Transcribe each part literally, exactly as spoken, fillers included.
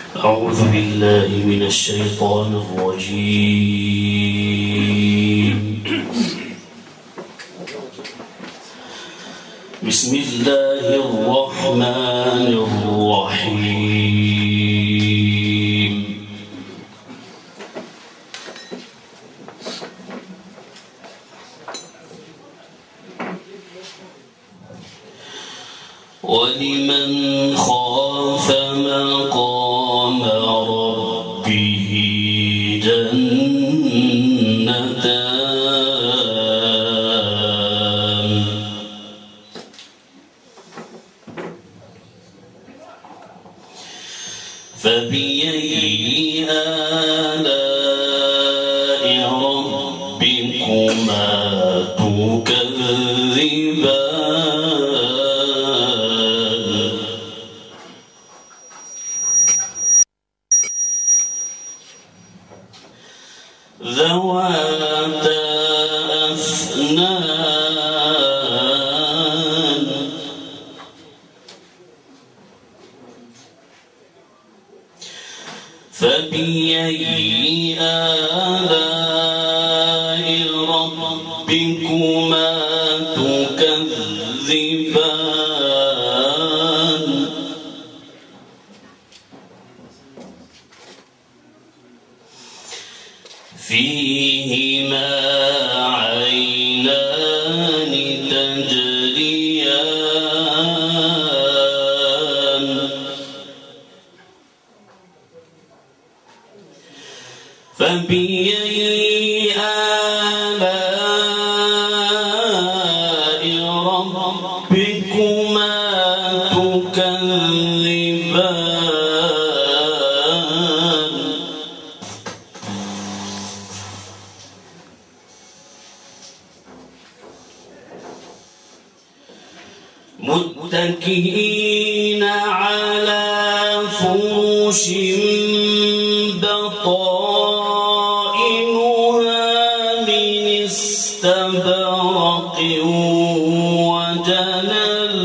أعوذ بالله من الشيطان الرجيم. بسم الله الرحمن الرحيم. ولمن خاف مقام ربه جنتان فبأي آلاء ربكما تكذبان ذواتا أفنان فبأي آلاء ربكما تكذبان فيهما عينان تجريان فبأي آلاء ربكما تكذبان متكئين على فرش بطائنها من استبرق وجنى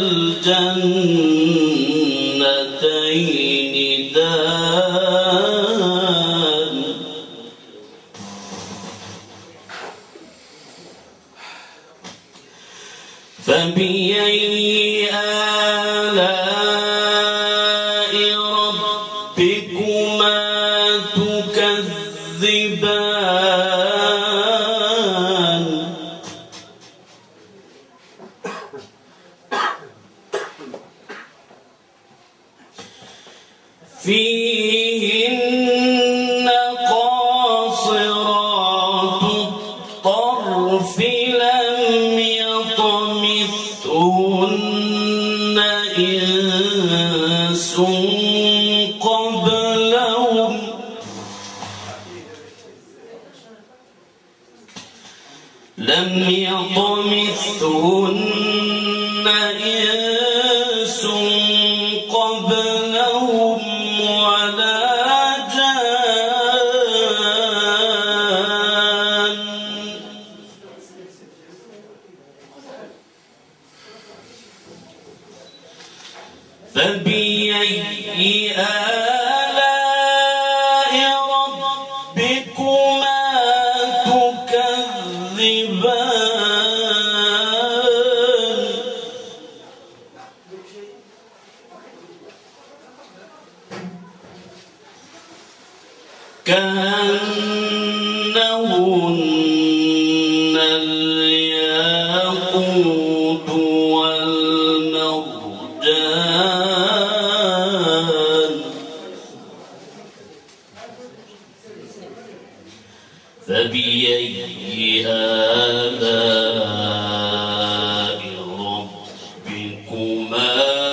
الجنتين دان فبأي آلاء ربكما تكذبان فيهن قاصرات الطرف لم يطمثهن إنس قبلهم لم يطمثهن إنس قبلهم ولا جان فبأي آلاء ربكما تكذبان كأنهن الياقوت والمرجان فبأي آلاء ربكما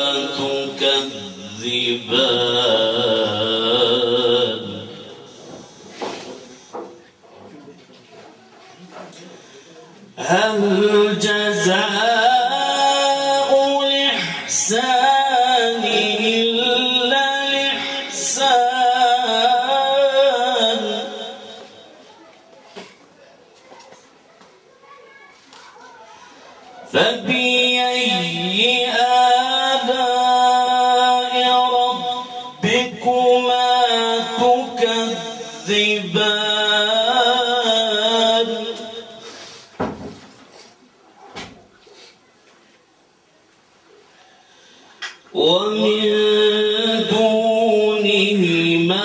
تكذبان هل جزاء الإحسان إلا الإحسان فبأي آلاء تكذبان ومن دونهما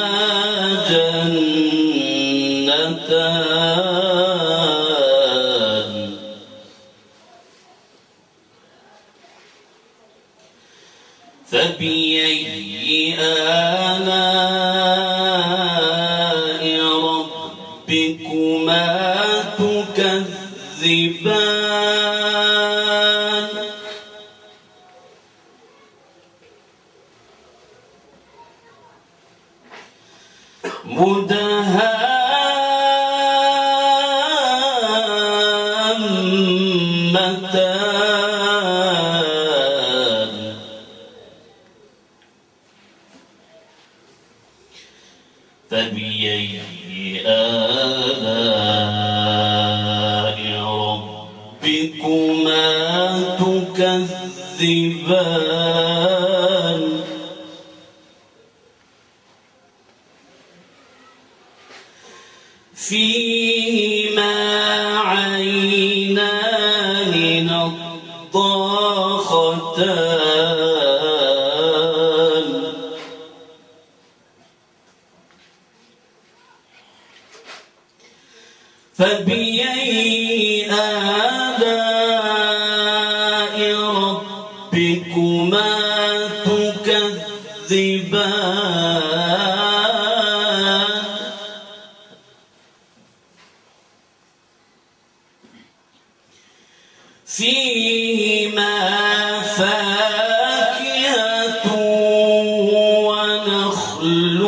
جنتان فبأي آلاء ربكما تكذبان مدهامتان فبأي آلاء ربكما تكذبان فيهما عينان نضاختان فبأي آلاء ربكما تكذبان فيهما فاكهة ونخل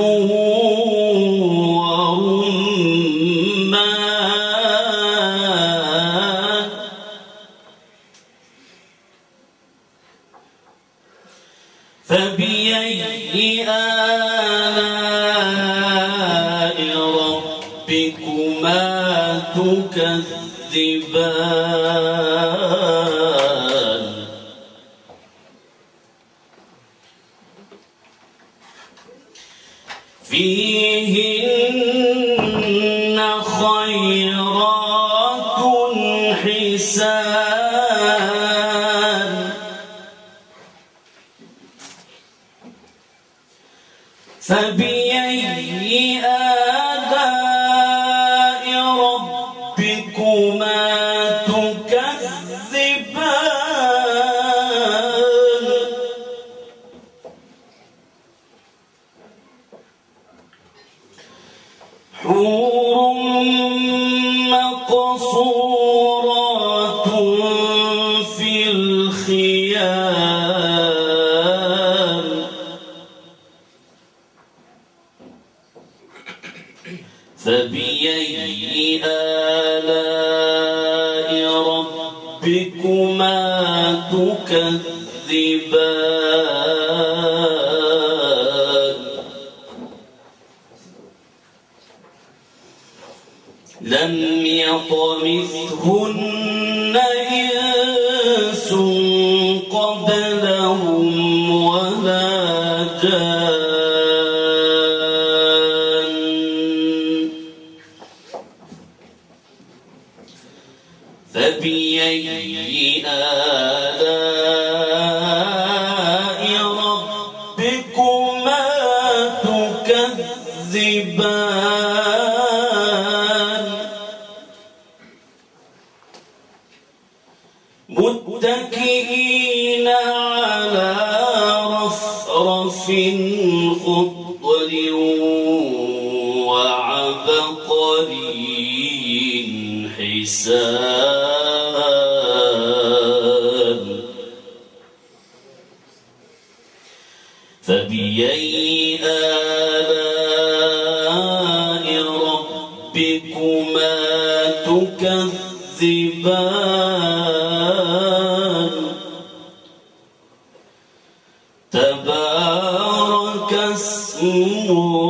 ورمان فبأي آلاء ربكما تكذبان فيهن خيرات حسان فبأي آلاء ربكما تكذبان حور مقصورات في الخيام فبأي آلاء ربكما تكذبان لم يطمثهن إنس قبلهم ولا جان فبأي آلاء ربكما تكذبان متكئين على رفرف خضر وعبقري حسان فبأي آلاء ربكما تكذبان تبارك اسم